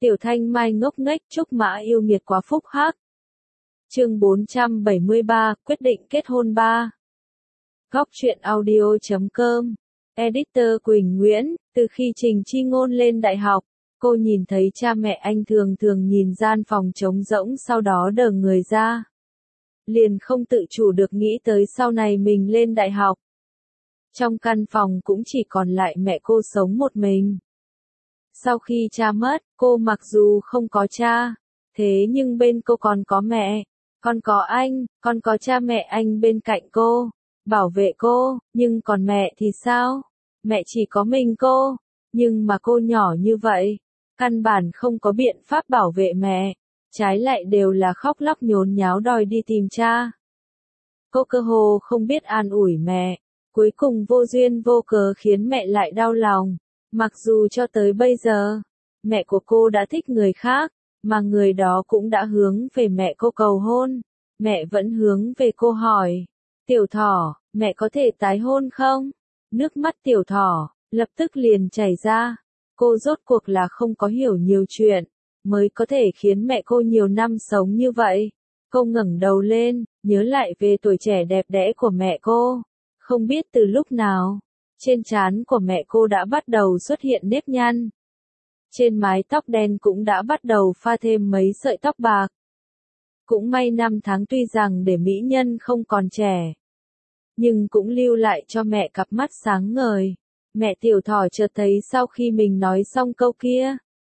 Tiểu Thanh Mai ngốc nghếch Trúc Mã yêu nghiệt quá phúc hắc. Chương 473, quyết định kết hôn 3. Góc truyện audio.com. Editor Quỳnh Nguyễn, từ khi Trình Chi Ngôn lên đại học, cô nhìn thấy cha mẹ anh thường thường nhìn gian phòng trống rỗng sau đó đờ người ra. Liền không tự chủ được nghĩ tới sau này mình lên đại học. Trong căn phòng cũng chỉ còn lại mẹ cô sống một mình. Sau khi cha mất, cô mặc dù không có cha, thế nhưng bên cô còn có mẹ, còn có anh, còn có cha mẹ anh bên cạnh cô, bảo vệ cô, nhưng còn mẹ thì sao? Mẹ chỉ có mình cô, nhưng mà cô nhỏ như vậy, căn bản không có biện pháp bảo vệ mẹ, trái lại đều là khóc lóc nhốn nháo đòi đi tìm cha. Cô cơ hồ không biết an ủi mẹ, cuối cùng vô duyên vô cớ khiến mẹ lại đau lòng. Mặc dù cho tới bây giờ, mẹ của cô đã thích người khác, mà người đó cũng đã hướng về mẹ cô cầu hôn, mẹ vẫn hướng về cô hỏi, Tiểu Thỏ, mẹ có thể tái hôn không? Nước mắt Tiểu Thỏ, lập tức liền chảy ra, cô rốt cuộc là không có hiểu nhiều chuyện, mới có thể khiến mẹ cô nhiều năm sống như vậy. Cô ngẩng đầu lên, nhớ lại về tuổi trẻ đẹp đẽ của mẹ cô, không biết từ lúc nào. Trên trán của mẹ cô đã bắt đầu xuất hiện nếp nhăn. Trên mái tóc đen cũng đã bắt đầu pha thêm mấy sợi tóc bạc. Cũng may năm tháng tuy rằng để mỹ nhân không còn trẻ, nhưng cũng lưu lại cho mẹ cặp mắt sáng ngời. Mẹ Tiểu Thỏ chợt thấy sau khi mình nói xong câu kia,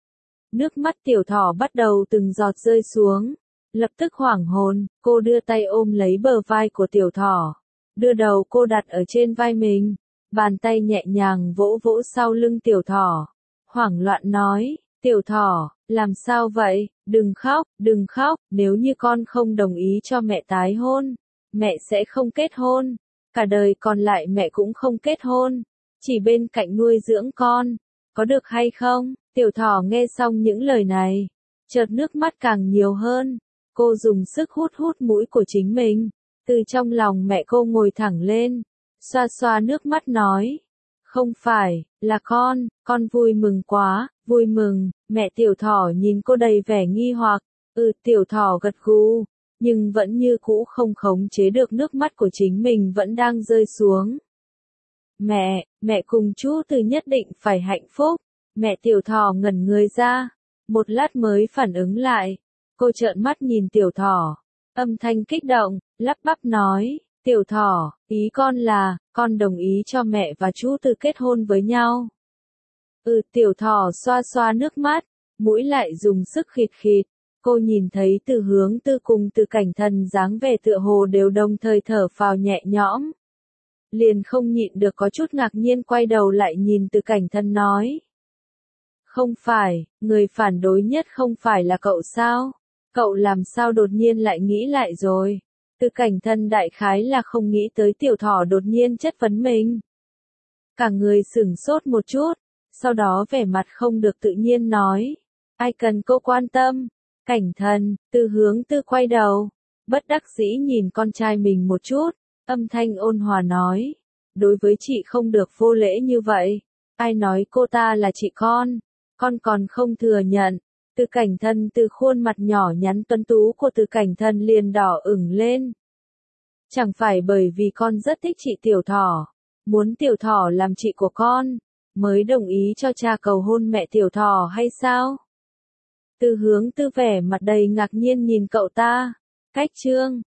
nước mắt Tiểu Thỏ bắt đầu từng giọt rơi xuống. Lập tức hoảng hồn, cô đưa tay ôm lấy bờ vai của Tiểu Thỏ, đưa đầu cô đặt ở trên vai mình. Bàn tay nhẹ nhàng vỗ vỗ sau lưng Tiểu Thỏ, hoảng loạn nói, Tiểu Thỏ, làm sao vậy, đừng khóc, nếu như con không đồng ý cho mẹ tái hôn, mẹ sẽ không kết hôn, cả đời còn lại mẹ cũng không kết hôn, chỉ bên cạnh nuôi dưỡng con, có được hay không? Tiểu Thỏ nghe xong những lời này, chợt nước mắt càng nhiều hơn, cô dùng sức hút hút mũi của chính mình, từ trong lòng mẹ cô ngồi thẳng lên. Xoa xoa nước mắt nói, không phải, là con vui mừng quá, vui mừng. Mẹ Tiểu Thỏ nhìn cô đầy vẻ nghi hoặc, Tiểu Thỏ gật gù, nhưng vẫn như cũ không khống chế được nước mắt của chính mình vẫn đang rơi xuống. Mẹ cùng chú Từ nhất định phải hạnh phúc. Mẹ Tiểu Thỏ ngẩn người ra, một lát mới phản ứng lại, cô trợn mắt nhìn Tiểu Thỏ, âm thanh kích động, lắp bắp nói, Tiểu Thỏ, ý con là, con đồng ý cho mẹ và chú Từ kết hôn với nhau. Tiểu Thỏ xoa xoa nước mắt, mũi lại dùng sức khịt khịt, cô nhìn thấy Từ Hướng Tư cùng Từ Cảnh Thần dáng vẻ tựa hồ đều đồng thời thở phào nhẹ nhõm. Liền không nhịn được có chút ngạc nhiên quay đầu lại nhìn Từ Cảnh Thần nói. Không phải, người phản đối nhất không phải là cậu sao? Cậu làm sao đột nhiên lại nghĩ lại rồi? Từ Cảnh Thần đại khái là không nghĩ tới Tiểu Thỏ đột nhiên chất vấn mình. Cả người sửng sốt một chút, sau đó vẻ mặt không được tự nhiên nói. Ai cần cô quan tâm? Cảnh Thần, Từ Hướng Tư quay đầu, bất đắc dĩ nhìn con trai mình một chút, âm thanh ôn hòa nói. Đối với chị không được vô lễ như vậy. Ai nói cô ta là chị con còn không thừa nhận. Từ Cảnh Thần từ khuôn mặt nhỏ nhắn tuấn tú của Từ Cảnh Thần liền đỏ ửng lên. Chẳng phải bởi vì con rất thích chị Tiểu Thỏ, muốn Tiểu Thỏ làm chị của con, mới đồng ý cho cha cầu hôn mẹ Tiểu Thỏ hay sao? Từ Hướng Tư vẻ mặt đầy ngạc nhiên nhìn cậu ta. Cách chương